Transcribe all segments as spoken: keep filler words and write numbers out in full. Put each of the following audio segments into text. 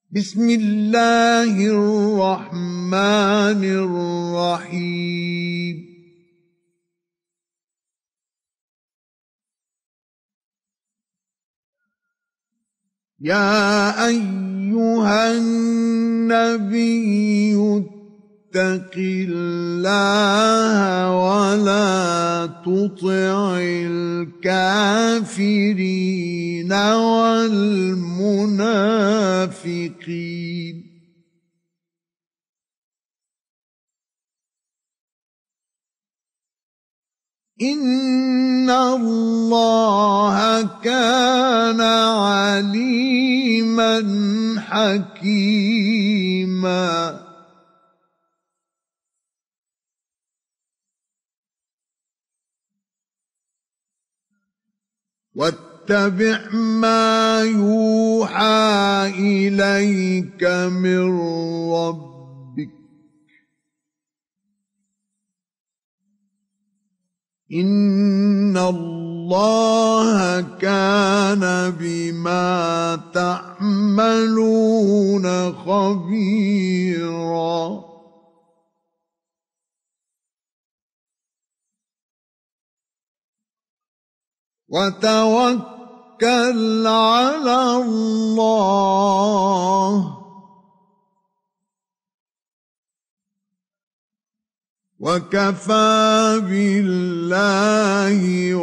بسم الله الرحمن الرحيم يا أيها النبي اتق الله ولا تطع الكافرين والمنافقين إن الله كان عليما حكيما واتبع ما يوحى إليك من ربك إن الله كان بما تعملون خبيرا وتوكل على الله وكفى بالله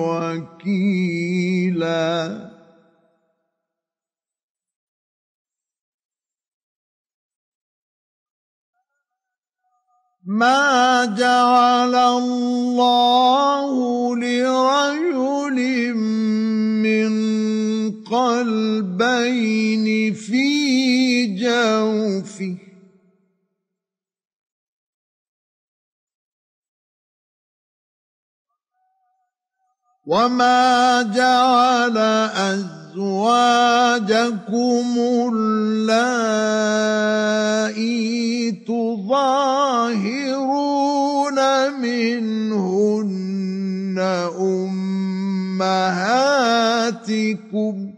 وكيلا ما جعل الله لرجل من قلبين في جوفه وما جعل أزواجكم اللائي تظاهرون منهن أمهاتكم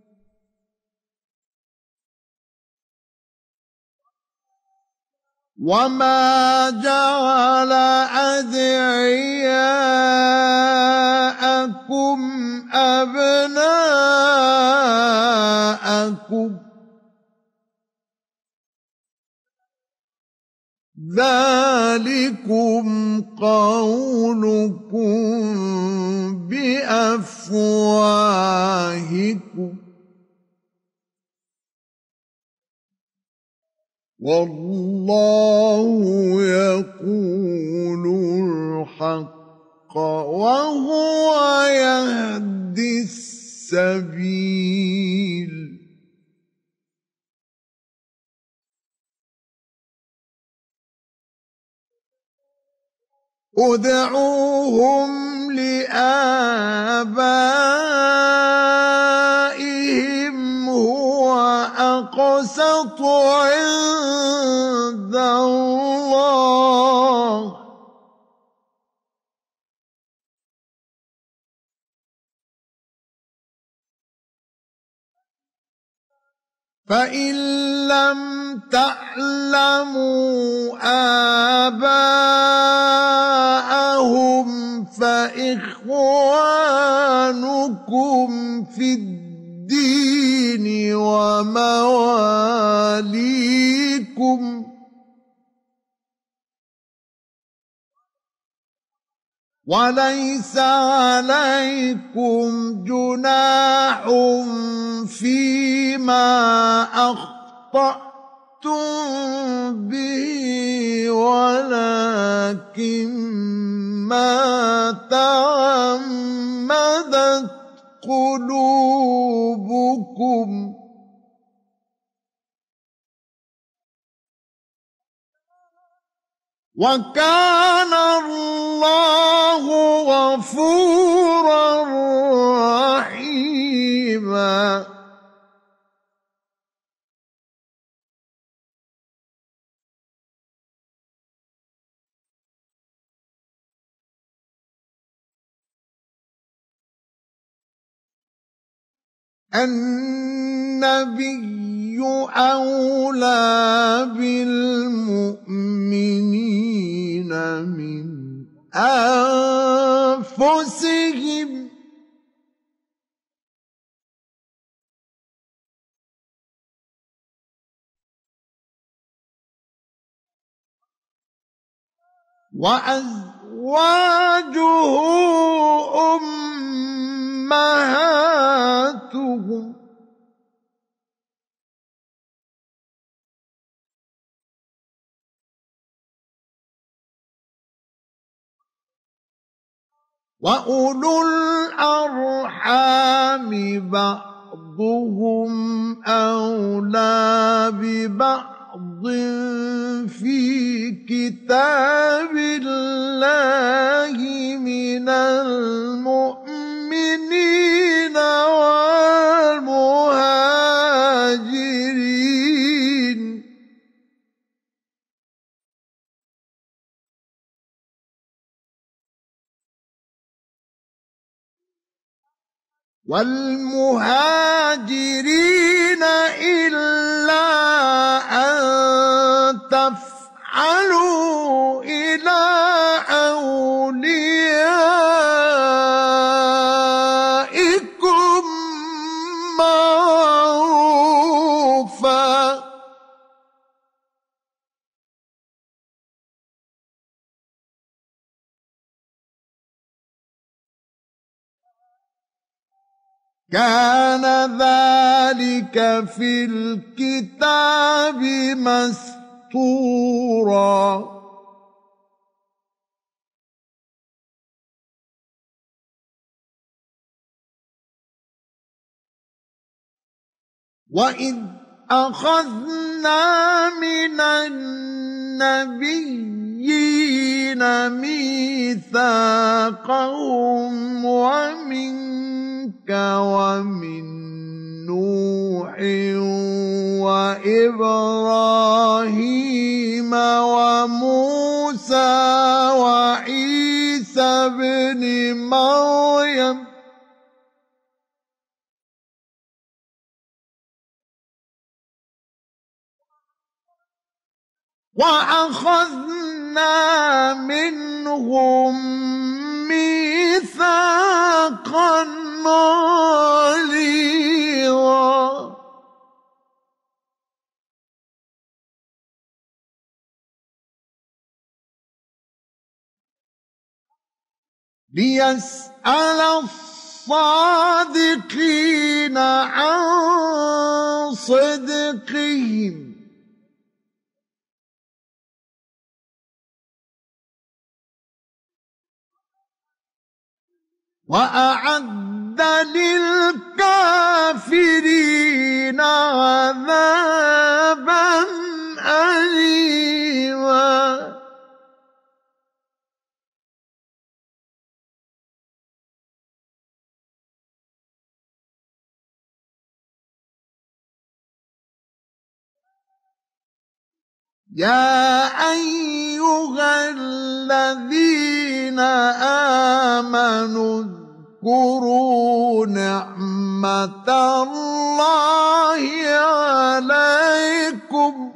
وما جعل أدعياءكم أبناءكم ذلكم قولكم بأفواهكم والله يقول الحق وهو يهدي السبيل ادعوهم لآبائهم هو أقسط عند الله فإن لم تعلموا آباءهم فإخوانكم في الدين ومواليكم وليس عليكم جناح فيما أخطأتم به ولكن ما تعمدت قلوبكم وكان الله غفورا رحيما النبي أولى بالمؤمنين من أنفسهم وأزواجه أمهاتهم وأولو الأرحام بعضهم أولى ببعض في كتاب الله من المؤمنين والمهاجرين والمهاجرين إلا أن تفعلوا إلى أوليائكم معروفا كان ذلك في الكتاب مسطورا وإذ أخذنا من النبيين ميثاقهم ومنك ومن نوح وإبراهيم وموسى وعيسى ابن مريم وأخذنا منهم ميثاقا غليظا ليسأل الصادقين عن صدقهم وأعد للكافرين عذابا أليما يا أيها الذين آمنوا اذكروا نعمة الله عليكم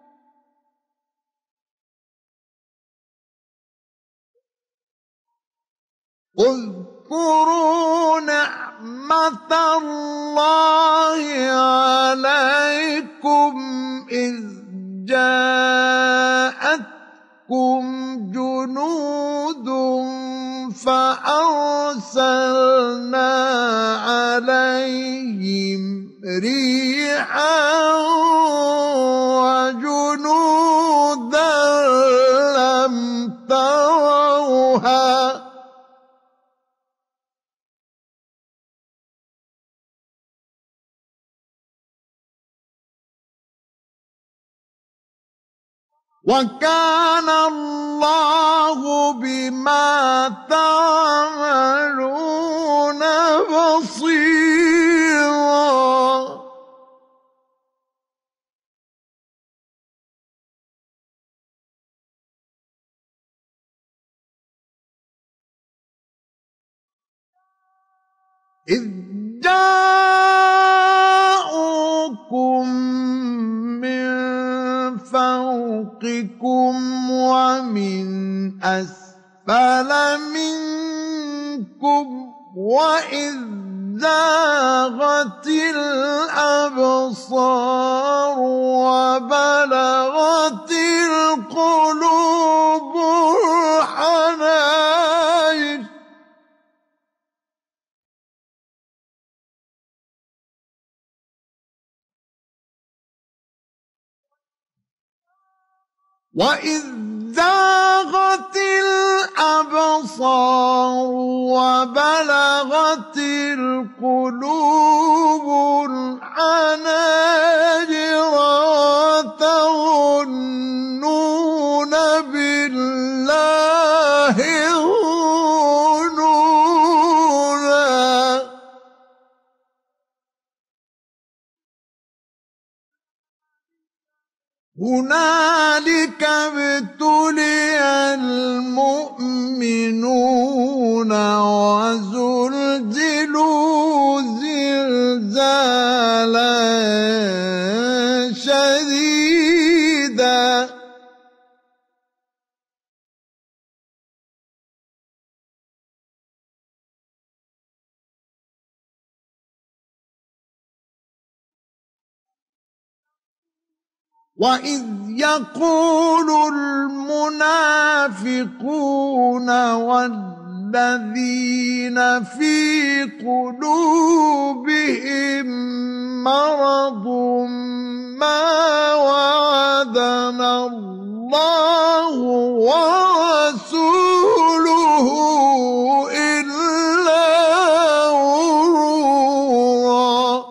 اذكروا نعمة الله عليكم إذ جاءتكم جنود فأرسلنا عليهم ريحا وجنودا لم تروها وكان الله بما تعملون بصيرا إذ جاءوكم فوقكم ومن أسفل منكم وإذ زاغت الأبصار وبلغت القلوب الحناجر وإذ زاغت الأبصار وبلغت القلوب الحناجر وتظنون بالله الظنونا هنالك ابتلي المؤمنون وزلزلوا زلزالا شديدا وإذ يقول المنافقون والذين في قلوبهم مرض ما وعدنا الله ورسوله إلا غرورا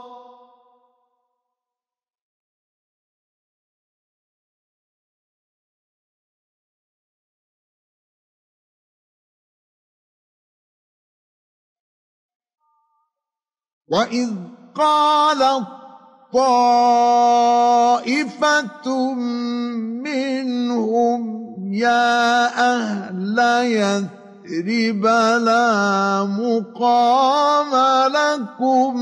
وإذ قالت طائفة منهم يا أهل يثرب لا مقام لكم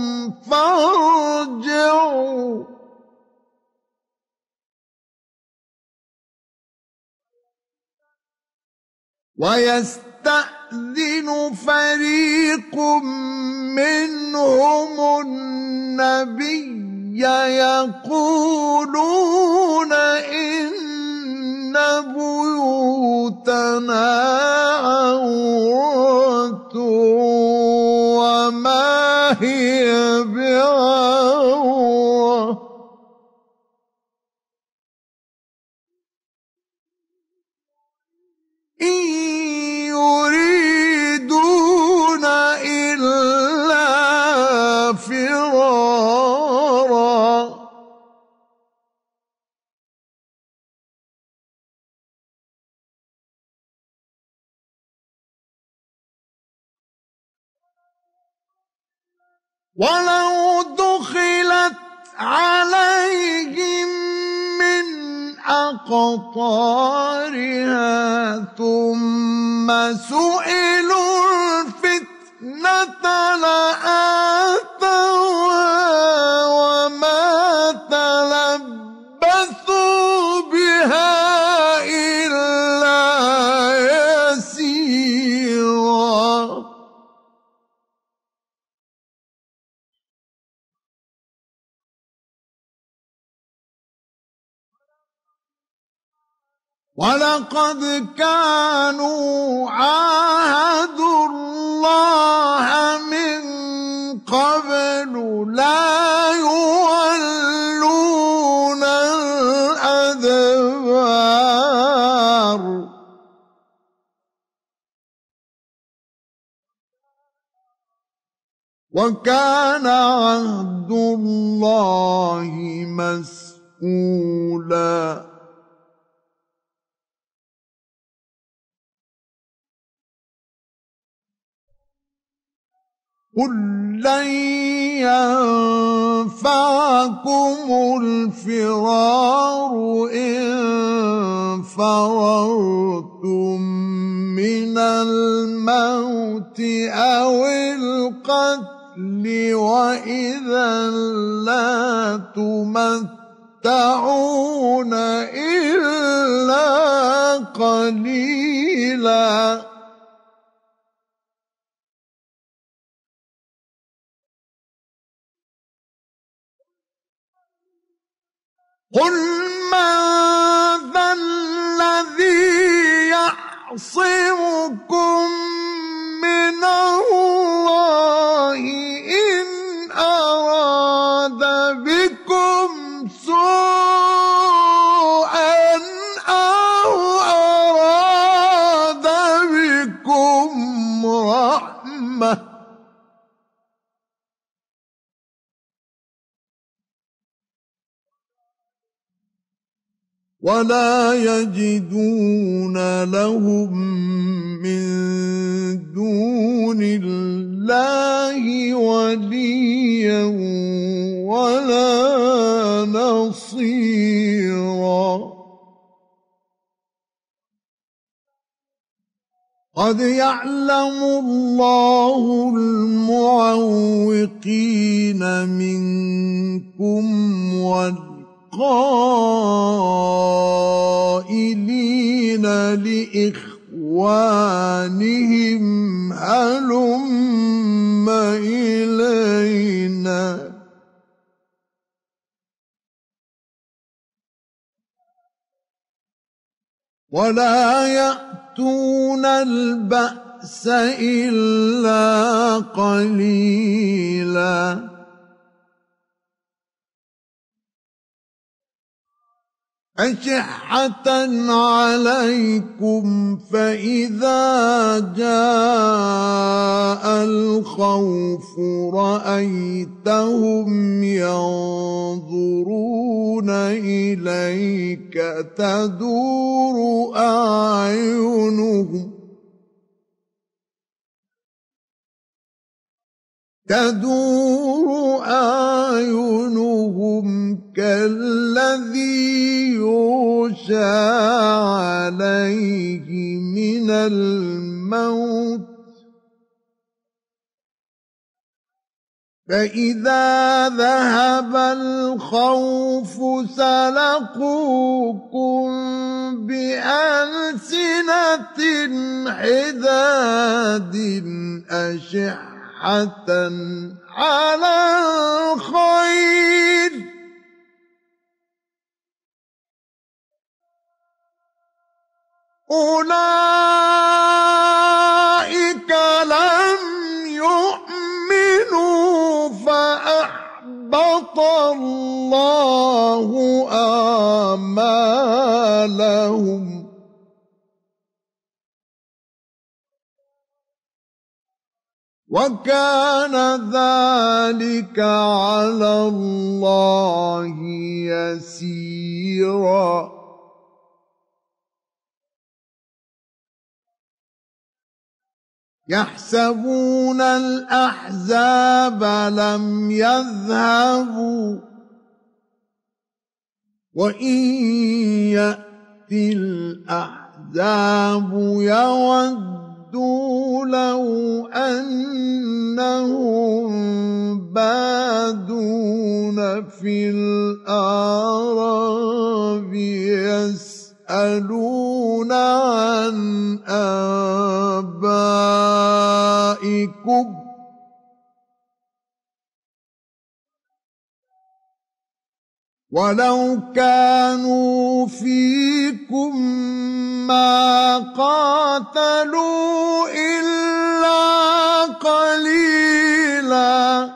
فارجعوا ويستأذن فريق منهم النبي يقولون إن بيوتنا عورة وما هي بعورة إن يريدون إلا فرارا ولو دخلت عليهم من أقطارها ثم سئلوا الفتنة لآتوها وما تلبثوا بها إلا يسيرا ولقد كانوا عاهدوا الله من قبل لا يولون الأدبار وكان عهد الله مسؤولا قل لن ينفعكم الفرار إن فررتم من الموت أو القتل وإذا لا تمتعون تَتَمَتَّعُونَ إِلَّا قَلِيلًا قُلْ مَنْ ذَا الَّذِي يَعْصِمُكُمْ مِنَ اللَّهِ إِنْ أَرَادَ بِكُمْ سُوءًا أَوْ أَرَادَ بِكُمْ رَحْمَةً وَلَا يَجِدُونَ لَهُم مِّن دُونِ اللَّهِ وَلِيًّا وَلَا نَصِيرًا قَدْ يَعْلَمُ اللَّهُ الْمُعَوِّقِينَ مِنكُمْ والقائلين لإخوانهم هلم إلينا ولا يأتون البأس إلا قليلا أشحة عليكم فإذا جاء الخوف رأيتهم ينظرون إليك تدور أعينهم تدور أعينهم كالذي يغشى عليه من الموت فإذا ذهب الخوف سلقوكم بألسنة حداد أشحة على الخير أولئك لم يؤمنوا فأحبط الله أعمالهم وكان ذلك على الله يسيرا يحسبون الأحزاب لم يذهبوا وإن يأتي الأحزاب يودوا لو أنهم بادون في الأعراب يسألون عن آبائكم ولو كانوا فيكم ما قاتلوا إلا قليلا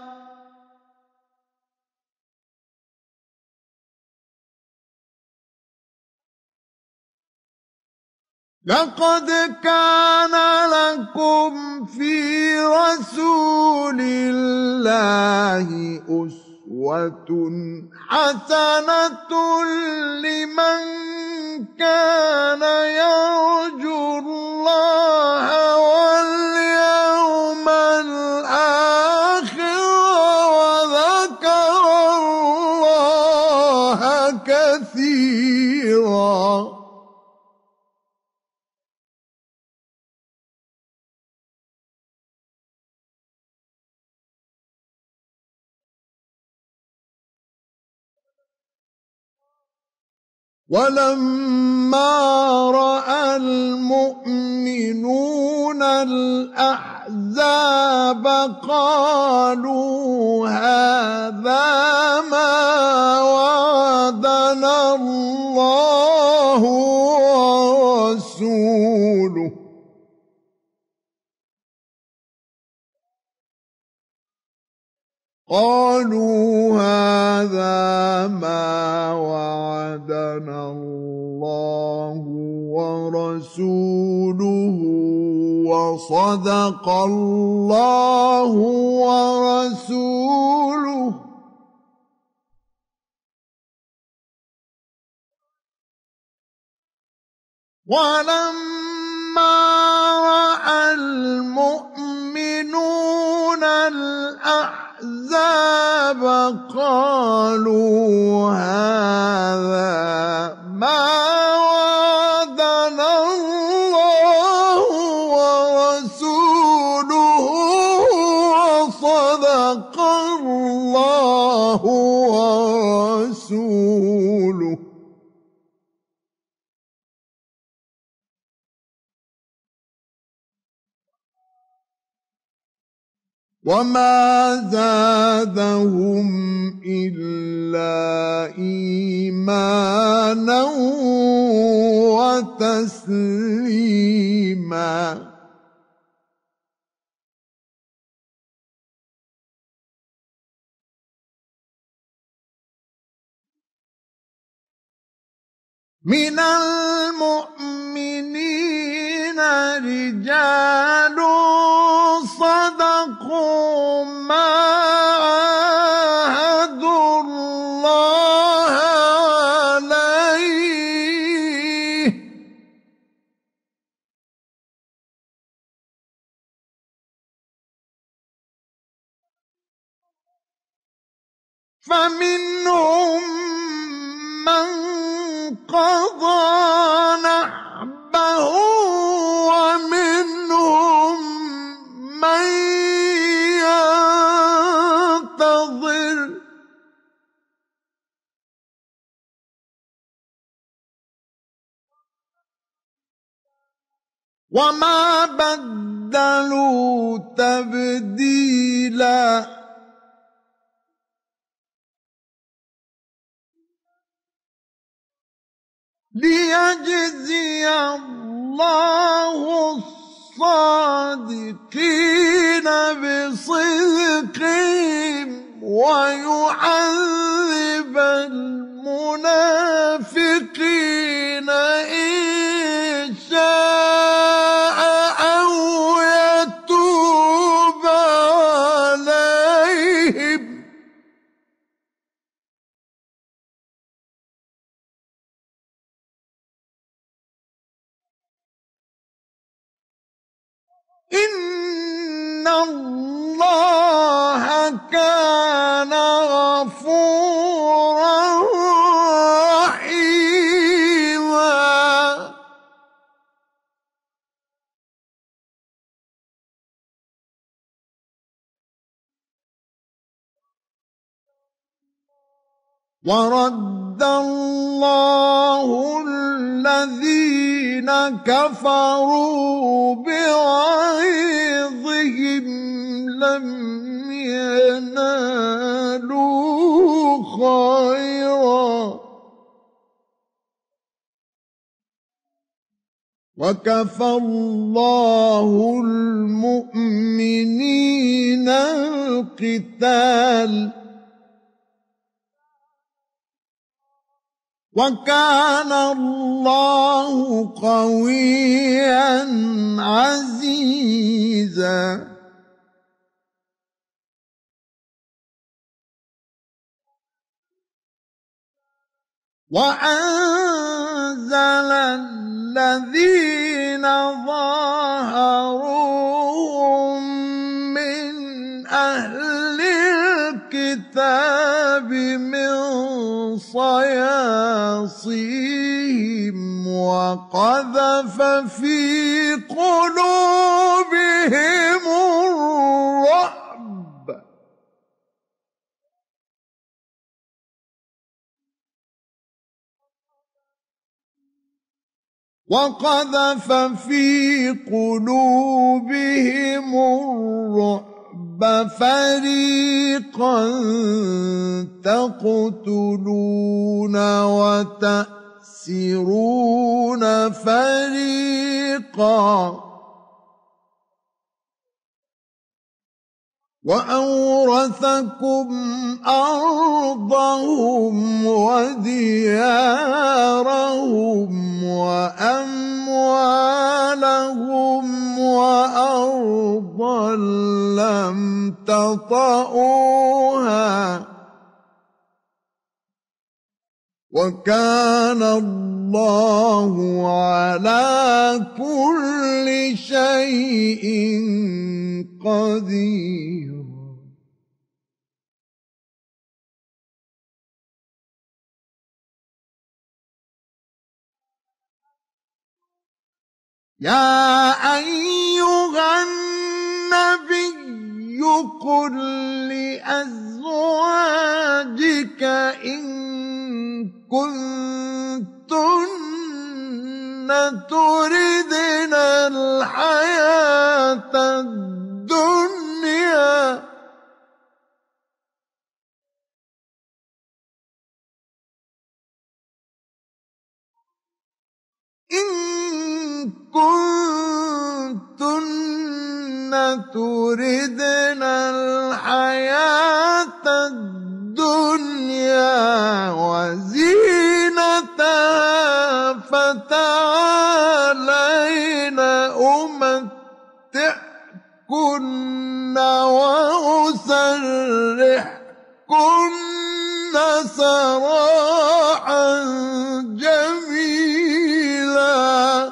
لقد كان لكم في رسول الله أسوة حسنة لمن كان يرجو الله واليوم الآخر وذكر الله كثيرا ولما رأى المؤمنون الأحزاب قالوا هذا ما وعدنا الله ورسوله قالوا هذا ما وعدنا الله ورسوله وصدق الله ورسوله ولما رأى المؤمنون الأحزاب قالوا هذا ما وعدنا الله ورسوله وصدق الله ورسوله وما زادهم إلا إيمانا وتسليما من المؤمنين رجال صدقوا ما عاهدوا الله عليه فمنهم من قضى نحبه ومنهم من ينتظر وما بدلوا تبديلا ليجزي الله الصادقين بصدقهم ويعذب المنافقين إن شاء أو يتوب عليهم إن الله كان غفورا رحيما ورد الله الذين كفروا بغيظهم لم ينالوا خيرا وكفى الله المؤمنين القتال وكان الله قويا عزيزا وأنزل الذين ظاهروهم من أهل الكتاب من صياصيهم وقذف في قلوبهم الرعب وقذف في قلوبهم الرعب فريقا تقتلون وتأسرون فريقا وأورثكم أرضهم وديارهم وأموالهم وأرضا لم تطئوها وكان الله على كل شيء قدير. يا أيها النبي قل لأزواجك إن كنتن تردن الحياة الدنيا إن كنتن تردن الحياة الدنيا وزينتها فتعالين أمتعكن وأسرحكن سراحا جميلا.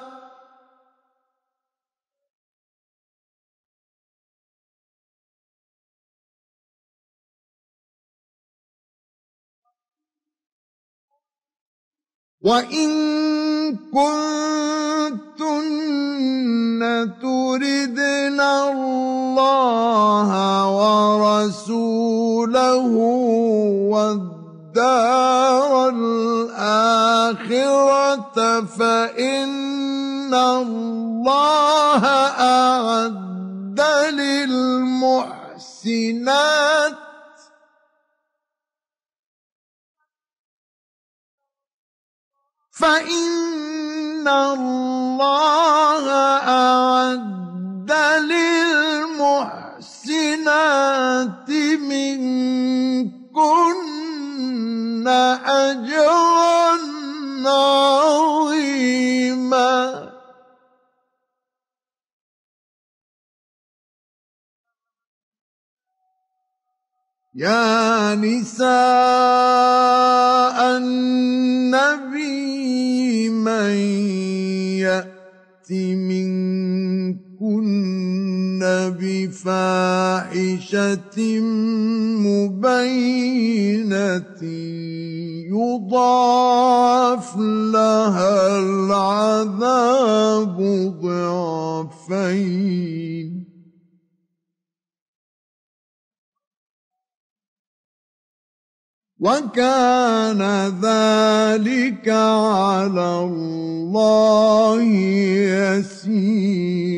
وإن كنتن تردن الله ورسوله والدار الآخرة فإن الله أعد للمحسنات فإن الله أعد للمحسنات منكن أجرا عظيما. يا نساء النبي من يأت منكن بفاحشة مبينة يضاعف لها العذاب ضعفين وكان ذلك على الله يسيرا.